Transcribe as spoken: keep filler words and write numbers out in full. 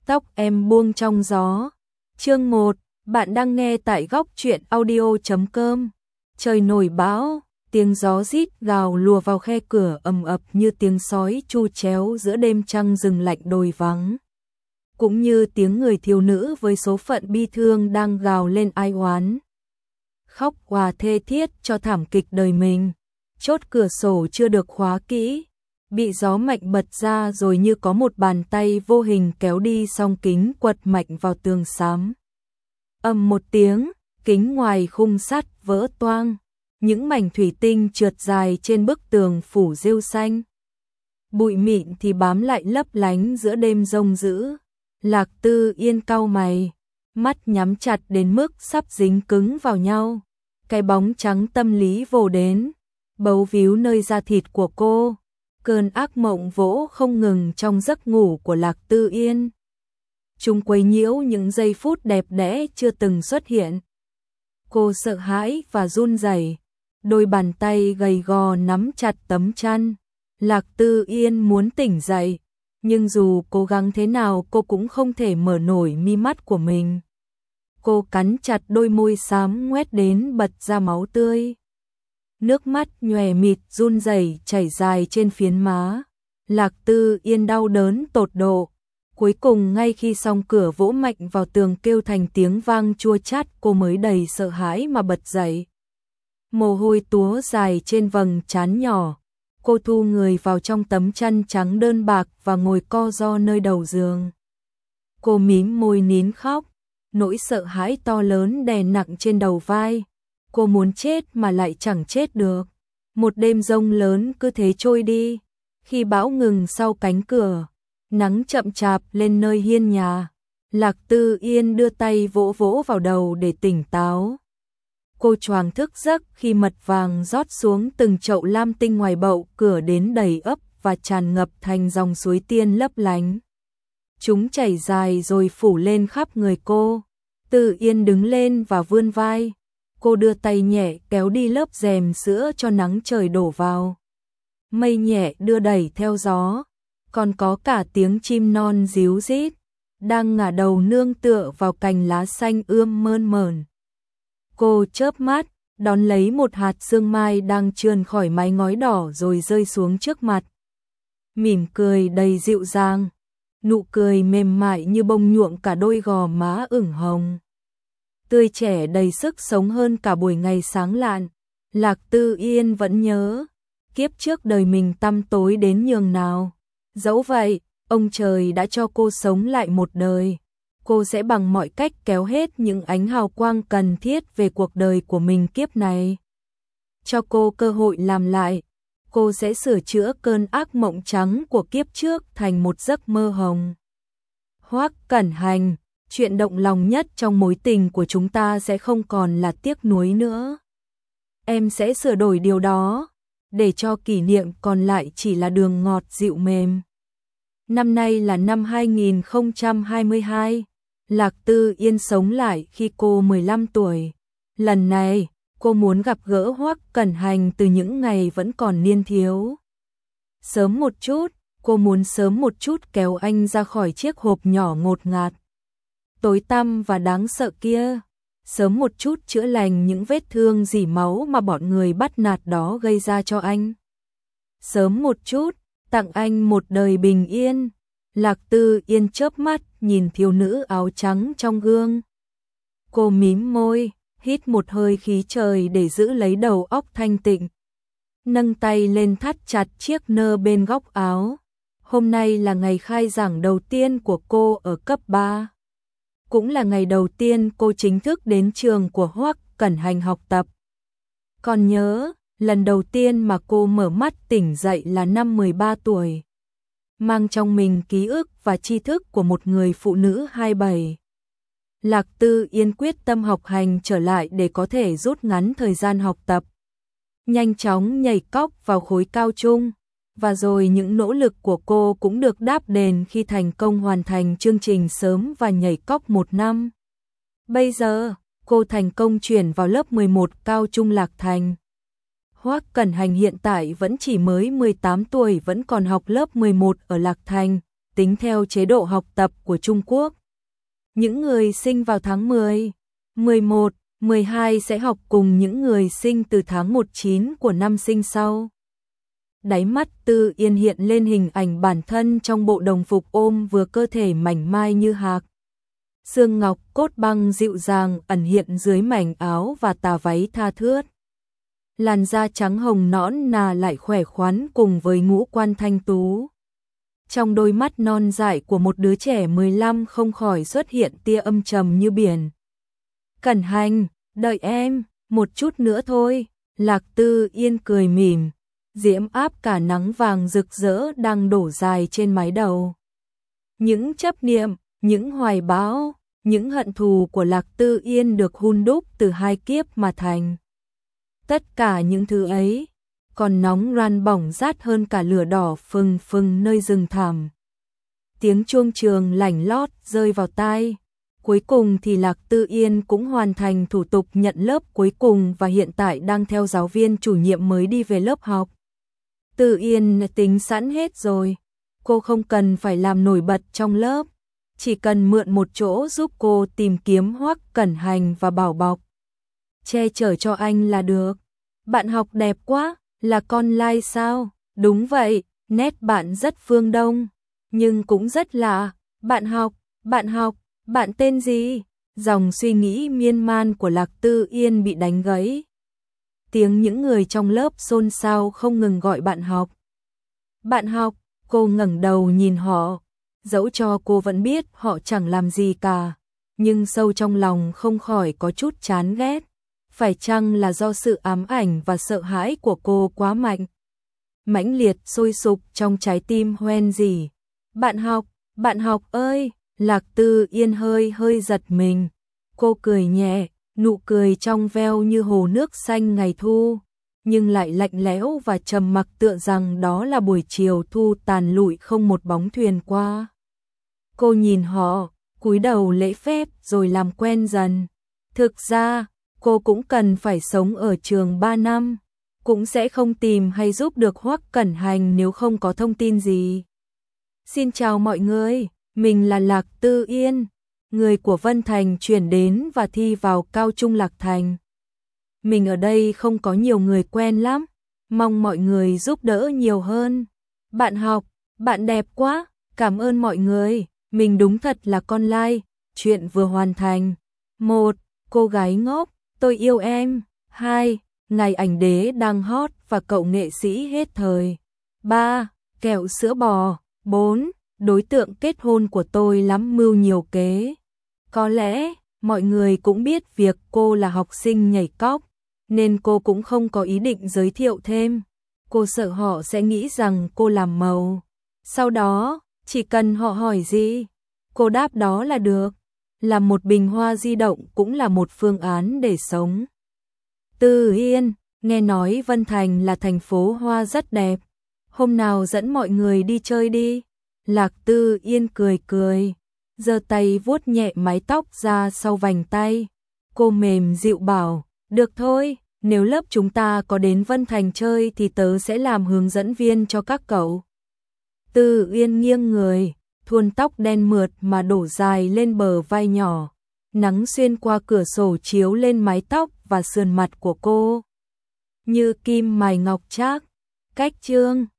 Tóc em buông trong gió. Chương một, bạn đang nghe tại góc truyện audio chấm com. Trời nổi bão, tiếng gió rít gào lùa vào khe cửa ầm ập như tiếng sói chu chéo giữa đêm trăng rừng lạnh đồi vắng. Cũng như tiếng người thiếu nữ với số phận bi thương đang gào lên ai oán. Khóc hòa thê thiết cho thảm kịch đời mình. Chốt cửa sổ chưa được khóa kỹ, bị gió mạnh bật ra rồi như có một bàn tay vô hình kéo đi song kính quật mạnh vào tường xám. Ầm một tiếng, kính ngoài khung sắt vỡ toang, những mảnh thủy tinh trượt dài trên bức tường phủ rêu xanh. Bụi mịn thì bám lại lấp lánh giữa đêm rông dữ. Lạc Tư Yên cau mày, mắt nhắm chặt đến mức sắp dính cứng vào nhau. Cái bóng trắng tâm lý vồ đến, bấu víu nơi da thịt của cô. Cơn ác mộng vỗ không ngừng trong giấc ngủ của Lạc Tư Yên. Chúng quấy nhiễu những giây phút đẹp đẽ chưa từng xuất hiện. Cô sợ hãi và run rẩy, đôi bàn tay gầy gò nắm chặt tấm chăn. Lạc Tư Yên muốn tỉnh dậy, nhưng dù cố gắng thế nào cô cũng không thể mở nổi mi mắt của mình. Cô cắn chặt đôi môi xám ngoét đến bật ra máu tươi. Nước mắt nhòe mịt run rẩy chảy dài trên phiến má. Lạc Tư Yên đau đớn tột độ. Cuối cùng ngay khi song cửa vỗ mạnh vào tường kêu thành tiếng vang chua chát, cô mới đầy sợ hãi mà bật dậy. Mồ hôi túa dài trên vầng trán nhỏ. Cô thu người vào trong tấm chăn trắng đơn bạc và ngồi co ro nơi đầu giường. Cô mím môi nín khóc, nỗi sợ hãi to lớn đè nặng trên đầu vai. Cô muốn chết mà lại chẳng chết được. Một đêm rông lớn cứ thế trôi đi. Khi bão ngừng sau cánh cửa, nắng chậm chạp lên nơi hiên nhà, Lạc Tư Yên đưa tay vỗ vỗ vào đầu để tỉnh táo. Cô choàng thức giấc khi mật vàng rót xuống từng chậu lam tinh ngoài bậu cửa đến đầy ấp và tràn ngập thành dòng suối tiên lấp lánh. Chúng chảy dài rồi phủ lên khắp người cô. Tư Yên đứng lên và vươn vai. Cô đưa tay nhẹ kéo đi lớp rèm sữa cho nắng trời đổ vào. Mây nhẹ đưa đẩy theo gió, còn có cả tiếng chim non ríu rít, đang ngả đầu nương tựa vào cành lá xanh ươm mơn mởn. Cô chớp mắt, đón lấy một hạt sương mai đang trườn khỏi mái ngói đỏ rồi rơi xuống trước mặt. Mỉm cười đầy dịu dàng, nụ cười mềm mại như bông nhuộm cả đôi gò má ửng hồng. Tươi trẻ đầy sức sống hơn cả buổi ngày sáng lạn. Lạc Tư Yên vẫn nhớ, kiếp trước đời mình tăm tối đến nhường nào. Dẫu vậy, ông trời đã cho cô sống lại một đời. Cô sẽ bằng mọi cách kéo hết những ánh hào quang cần thiết về cuộc đời của mình kiếp này. Cho cô cơ hội làm lại. Cô sẽ sửa chữa cơn ác mộng trắng của kiếp trước thành một giấc mơ hồng. Hoắc Cẩn Hành, chuyện động lòng nhất trong mối tình của chúng ta sẽ không còn là tiếc nuối nữa. Em sẽ sửa đổi điều đó, để cho kỷ niệm còn lại chỉ là đường ngọt dịu mềm. Năm nay là năm hai nghìn không trăm hai mươi hai. Lạc Tư Yên sống lại khi cô mười lăm tuổi. Lần này, cô muốn gặp gỡ Hoắc Cẩn Hành từ những ngày vẫn còn niên thiếu. Sớm một chút, cô muốn sớm một chút kéo anh ra khỏi chiếc hộp nhỏ ngột ngạt, tối tăm và đáng sợ kia. Sớm một chút chữa lành những vết thương rỉ máu mà bọn người bắt nạt đó gây ra cho anh. Sớm một chút, tặng anh một đời bình yên. Lạc Tư Yên chớp mắt nhìn thiếu nữ áo trắng trong gương. Cô mím môi, hít một hơi khí trời để giữ lấy đầu óc thanh tịnh. Nâng tay lên thắt chặt chiếc nơ bên góc áo. Hôm nay là ngày khai giảng đầu tiên của cô ở cấp ba. Cũng là ngày đầu tiên cô chính thức đến trường của Hoắc Cẩn Hành học tập. Còn nhớ, lần đầu tiên mà cô mở mắt tỉnh dậy là năm mười ba tuổi. Mang trong mình ký ức và tri thức của một người phụ nữ hai mươi bảy. Lạc Tư Yên quyết tâm học hành trở lại để có thể rút ngắn thời gian học tập. Nhanh chóng nhảy cóc vào khối cao trung. Và rồi những nỗ lực của cô cũng được đáp đền khi thành công hoàn thành chương trình sớm và nhảy cóc một năm. Bây giờ, cô thành công chuyển vào lớp mười một cao trung Lạc Thành. Hoắc Cẩn Hành hiện tại vẫn chỉ mới mười tám tuổi, vẫn còn học lớp mười một ở Lạc Thành, tính theo chế độ học tập của Trung Quốc. Những người sinh vào tháng mười, mười một, mười hai sẽ học cùng những người sinh từ tháng một chín của năm sinh sau. Đáy mắt Tư Yên hiện lên hình ảnh bản thân trong bộ đồng phục ôm vừa cơ thể mảnh mai như hạc. Xương ngọc cốt băng dịu dàng ẩn hiện dưới mảnh áo và tà váy tha thướt. Làn da trắng hồng nõn nà lại khỏe khoắn cùng với ngũ quan thanh tú. Trong đôi mắt non dại của một đứa trẻ mười lăm không khỏi xuất hiện tia âm trầm như biển. Cẩn Hành, đợi em, một chút nữa thôi. Lạc Tư Yên cười mỉm, diễm áp cả nắng vàng rực rỡ đang đổ dài trên mái đầu. Những chấp niệm, những hoài bão, những hận thù của Lạc Tư Yên được hun đúc từ hai kiếp mà thành. Tất cả những thứ ấy còn nóng ran bỏng rát hơn cả lửa đỏ phừng phừng nơi rừng thẳm. Tiếng chuông trường lảnh lót rơi vào tai. Cuối cùng thì Lạc Tư Yên cũng hoàn thành thủ tục nhận lớp cuối cùng và hiện tại đang theo giáo viên chủ nhiệm mới đi về lớp học. Tư Yên tính sẵn hết rồi, cô không cần phải làm nổi bật trong lớp, chỉ cần mượn một chỗ giúp cô tìm kiếm Hoắc Cẩn Hành và bảo bọc, che chở cho anh là được. Bạn học đẹp quá, là con lai sao? Đúng vậy, nét bạn rất phương Đông, nhưng cũng rất lạ. Bạn học, bạn học, bạn tên gì? Dòng suy nghĩ miên man của Lạc Tư Yên bị đánh gãy. Tiếng những người trong lớp xôn xao không ngừng gọi bạn học. Bạn học, cô ngẩng đầu nhìn họ, dẫu cho cô vẫn biết họ chẳng làm gì cả, nhưng sâu trong lòng không khỏi có chút chán ghét. Phải chăng là do sự ám ảnh và sợ hãi của cô quá mạnh, mãnh liệt sôi sục trong trái tim hoen dỉ. Bạn học, bạn học ơi! Lạc Tư Yên hơi hơi giật mình. Cô cười nhẹ, nụ cười trong veo như hồ nước xanh ngày thu, nhưng lại lạnh lẽo và trầm mặc tựa rằng đó là buổi chiều thu tàn lụi không một bóng thuyền qua. Cô nhìn họ, cúi đầu lễ phép rồi làm quen dần. Thực ra, cô cũng cần phải sống ở trường ba năm, cũng sẽ không tìm hay giúp được Hoắc Cẩn Hành nếu không có thông tin gì. Xin chào mọi người, mình là Lạc Tư Yên, người của Vân Thành chuyển đến và thi vào cao trung Lạc Thành. Mình ở đây không có nhiều người quen lắm, mong mọi người giúp đỡ nhiều hơn. Bạn học, bạn đẹp quá, cảm ơn mọi người, mình đúng thật là con lai, chuyện vừa hoàn thành. Một, cô gái ngốc, tôi yêu em. Hai, ngày ảnh đế đang hot và cậu nghệ sĩ hết thời. Ba, kẹo sữa bò. Bốn, đối tượng kết hôn của tôi lắm mưu nhiều kế. Có lẽ, mọi người cũng biết việc cô là học sinh nhảy cóc, nên cô cũng không có ý định giới thiệu thêm. Cô sợ họ sẽ nghĩ rằng cô làm màu. Sau đó, chỉ cần họ hỏi gì, cô đáp đó là được. Làm một bình hoa di động cũng là một phương án để sống. Tư Yên, nghe nói Vân Thành là thành phố hoa rất đẹp. Hôm nào dẫn mọi người đi chơi đi. Lạc Tư Yên cười cười, giơ tay vuốt nhẹ mái tóc ra sau vành tay. Cô mềm dịu bảo, được thôi, nếu lớp chúng ta có đến Vân Thành chơi thì tớ sẽ làm hướng dẫn viên cho các cậu. Tư Yên nghiêng người, thuôn tóc đen mượt mà đổ dài lên bờ vai nhỏ. Nắng xuyên qua cửa sổ chiếu lên mái tóc và sườn mặt của cô, như kim mài ngọc trác. Cách chương